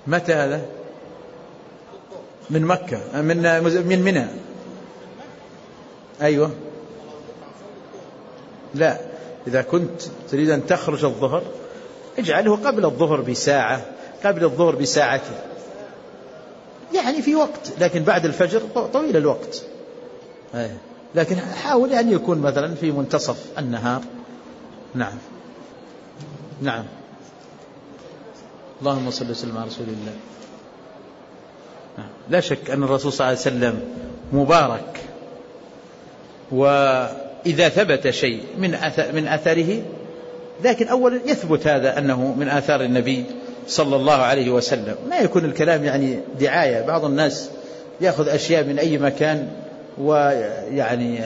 متى هذا؟ من مكة، من منى. أيوة. لا، إذا كنت تريد أن تخرج الظهر اجعله قبل الظهر بساعة، قبل الظهر بساعتين، يعني في وقت، لكن بعد الفجر طويل الوقت. لكن حاول أن يكون مثلا في منتصف النهار. نعم. نعم. اللهم صل وسلم على رسول الله. لا شك أن الرسول صلى الله عليه وسلم مبارك، وإذا ثبت شيء من أثره، لكن أولا يثبت هذا أنه من آثار النبي صلى الله عليه وسلم، ما يكون الكلام يعني دعاية. بعض الناس يأخذ أشياء من أي مكان ويعني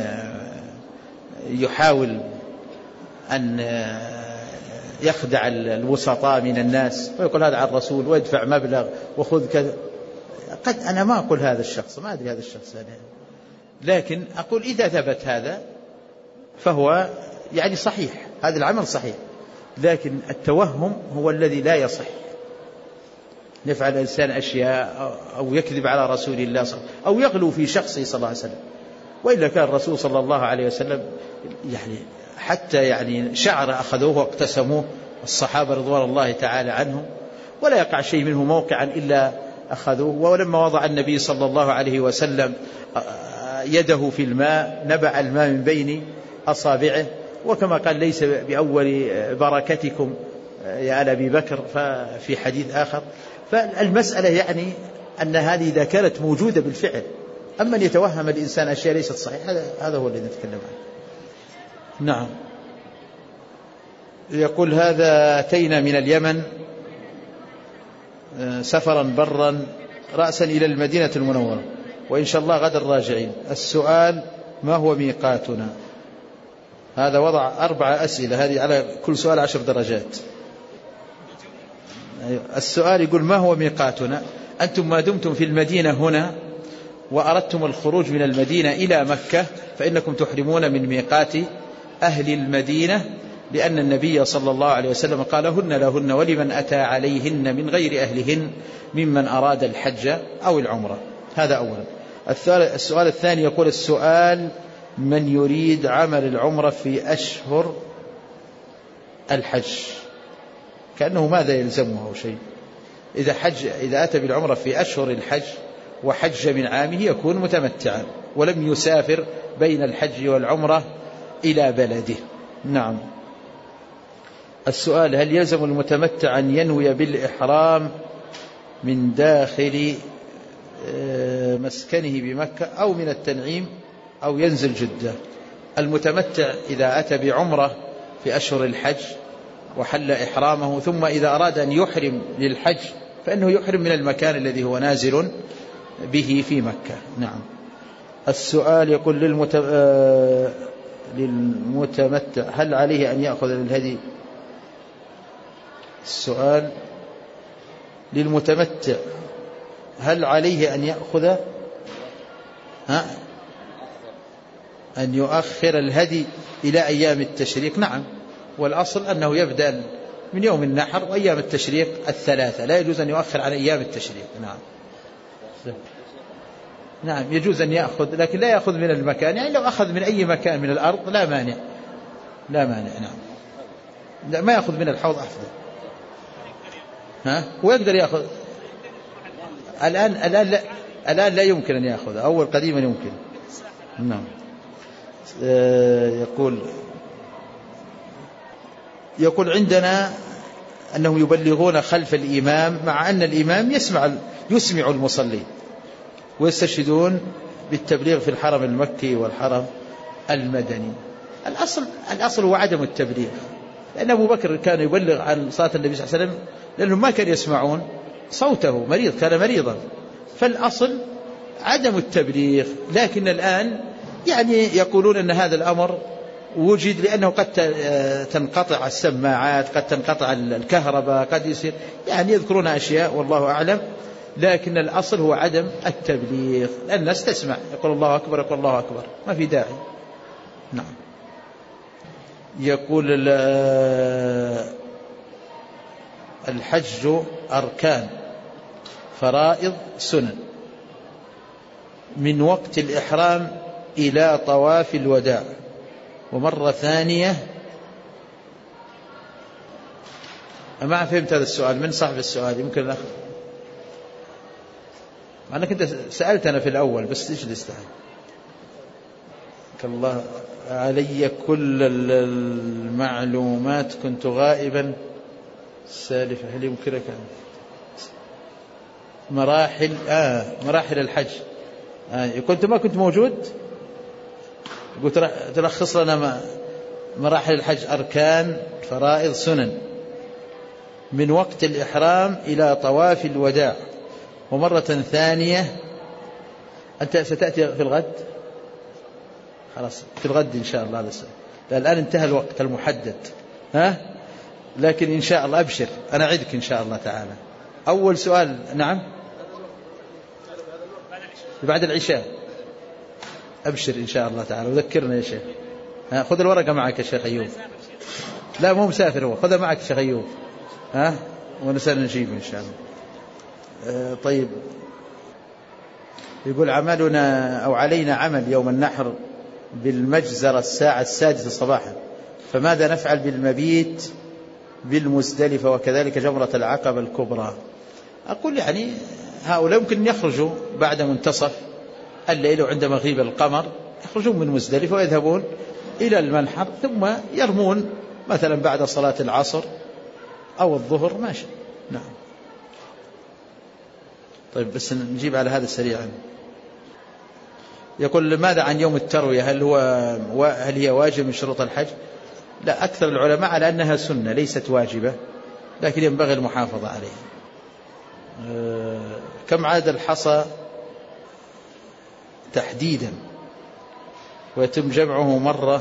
يحاول أن يخدع الوسطاء من الناس ويقول هذا عن الرسول ويدفع مبلغ وخذ كذا. قد أنا ما أقول هذا الشخص، ما أدري هذا الشخص يعني، لكن أقول إذا ثبت هذا فهو يعني صحيح، هذا العمل صحيح، لكن التوهم هو الذي لا يصح. يفعل الإنسان أشياء أو يكذب على رسول الله أو يغلو في شخصه صلى الله عليه وسلم. وإلا كان الرسول صلى الله عليه وسلم يعني حتى يعني شعر أخذوه واقتسموه الصحابة رضوان الله تعالى عنهم، ولا يقع شيء منه موقعا إلا أخذوه. ولما وضع النبي صلى الله عليه وسلم يده في الماء نبع الماء من بين أصابعه، وكما قال ليس بأول بركتكم يا آل أبي بكر في حديث آخر. فالمسألة يعني أن هذه إذا كانت موجودة بالفعل، أما أن يتوهم الإنسان أشياء ليست صحيحة هذا هو الذي نتكلم عنه. نعم. يقول هذا أتينا من اليمن سفرا برا رأسا إلى المدينة المنورة، وإن شاء الله غدا راجعين. السؤال ما هو ميقاتنا؟ هذا وضع 4 أسئلة، هذه على كل سؤال 10 درجات. السؤال يقول ما هو ميقاتنا؟ أنتم ما دمتم في المدينة هنا وأردتم الخروج من المدينة إلى مكة فإنكم تحرمون من ميقات أهل المدينة، لأن النبي صلى الله عليه وسلم قال هن لهن ولمن أتى عليهن من غير أهلهن ممن أراد الحج أو العمرة. هذا أولا. السؤال الثاني يقول السؤال من يريد عمل العمرة في أشهر الحج كأنه ماذا يلزمه أو شيء؟ إذا أتى بالعمرة في أشهر الحج وحج من عامه يكون متمتعا ولم يسافر بين الحج والعمرة إلى بلده. نعم. السؤال هل يلزم المتمتع أن ينوي بالإحرام من داخل مسكنه بمكة أو من التنعيم أو ينزل جدة؟ المتمتع إذا أتى بعمرة في أشهر الحج وحل إحرامه ثم إذا أراد أن يحرم للحج فإنه يحرم من المكان الذي هو نازل به في مكة. نعم. السؤال يقول للمتمتع هل عليه أن يأخذ الهدي؟ السؤال للمتمتع هل عليه أن يأخذ أن يؤخر الهدي إلى أيام التشريق؟ نعم، والأصل أنه يبدأ من يوم النحر وأيام التشريق 3، لا يجوز أن يؤخر عن أيام التشريق. نعم يجوز أن يأخذ، لكن لا يأخذ من المكان، يعني لو أخذ من أي مكان من الأرض لا مانع. نعم. لا ما يأخذ من الحوض أفضل. ويقدر يأخذ الآن لا يمكن أن يأخذ، أول قديما يمكن. نعم. يقول عندنا أنهم يبلغون خلف الإمام مع أن الإمام يسمع المصلين ويستشهدون بالتبليغ في الحرم المكي والحرم المدني. الأصل هو عدم التبليغ، لأن أبو بكر كان يبلغ عن صلاة النبي صلى الله عليه وسلم لأنهم ما كانوا يسمعون صوته، كان مريضا، فالأصل عدم التبليغ. لكن الآن يعني يقولون أن هذا الأمر وجد لأنه قد تنقطع السماعات، قد تنقطع الكهرباء، قد يصير يعني يذكرون أشياء والله أعلم، لكن الأصل هو عدم التبليغ، لأن الناس تسمع يقول الله أكبر يقول الله أكبر، ما في داعي. نعم. يقول الحج أركان فرائض سنن من وقت الإحرام إلى طواف الوداع. ومرة ثانية ما فهمت هذا السؤال، من صاحب السؤال؟ يمكن الأخ، أنا كنت سألتنا في الأول بس إيش الاستعان. الله علي كل المعلومات، كنت غائبا سالفة. هل يمكنك مراحل الحج؟ كنت ما كنت موجود، قلت تلخص لنا مراحل الحج: أركان، فرائض، سنن، من وقت الإحرام إلى طواف الوداع. ومرة ثانية أنت ستأتي في الغد، خلاص في الغد إن شاء الله. الآن انتهى الوقت المحدد، لكن إن شاء الله أبشر، أنا أعدك إن شاء الله تعالى. أول سؤال، نعم، بعد العشاء، أبشر إن شاء الله تعالى، وذكرنا يا شيخ. خذ الورقة معك يا شيخ أيوب. لا مو مسافر هو، خذها معك يا شيخ أيوب، ونسأل نجيب إن شاء الله. طيب، يقول عملنا أو علينا عمل يوم النحر بالمجزرة الساعة 6 صباحا، فماذا نفعل بالمبيت بالمزدلفة وكذلك جمرة العقبة الكبرى؟ أقول يعني هؤلاء يمكن يخرجوا بعد منتصف الليل وعند مغيب القمر، يخرجون من مزدلفة ويذهبون إلى المنحر، ثم يرمون مثلا بعد صلاة العصر أو الظهر، ماشي. نعم. طيب بس نجيب على هذا سريعا. يقول ماذا عن يوم التروية؟ هل هي واجب من شروط الحج؟ لا، أكثر العلماء على أنها سنة ليست واجبة، لكن ينبغي المحافظة عليها. كم عدد الحصى تحديدا ويتم جمعه مرة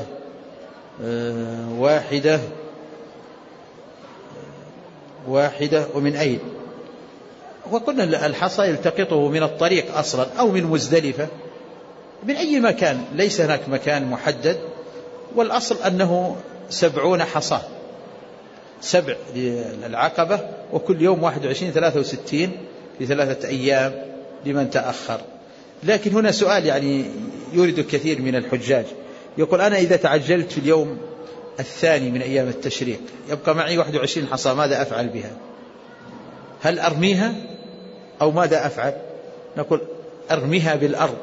واحدة ومن أين؟ وقلنا الحصى يلتقطه من الطريق أصلا أو من مزدلفة، من أي مكان، ليس هناك مكان محدد. والأصل أنه 70 حصى، 7 للعقبة، وكل يوم 21 63 في 3 أيام لمن تأخر. لكن هنا سؤال يعني يورد كثير من الحجاج، يقول أنا إذا تعجلت في اليوم الثاني من أيام التشريق يبقى معي 21 حصى، ماذا أفعل بها؟ هل أرميها أو ماذا أفعل؟ نقول أرميها بالأرض،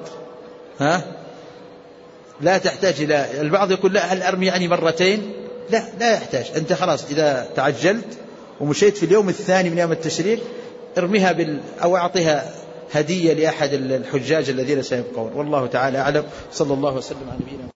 لا تحتاج إلى. البعض يقول لا، هل أرمي يعني مرتين؟ لا يحتاج. أنت خلاص إذا تعجلت ومشيت في اليوم الثاني من يوم التشريق ارميها أو أعطيها هدية لأحد الحجاج الذين سيبقون. والله تعالى أعلم. صلى الله وسلم على نبينا.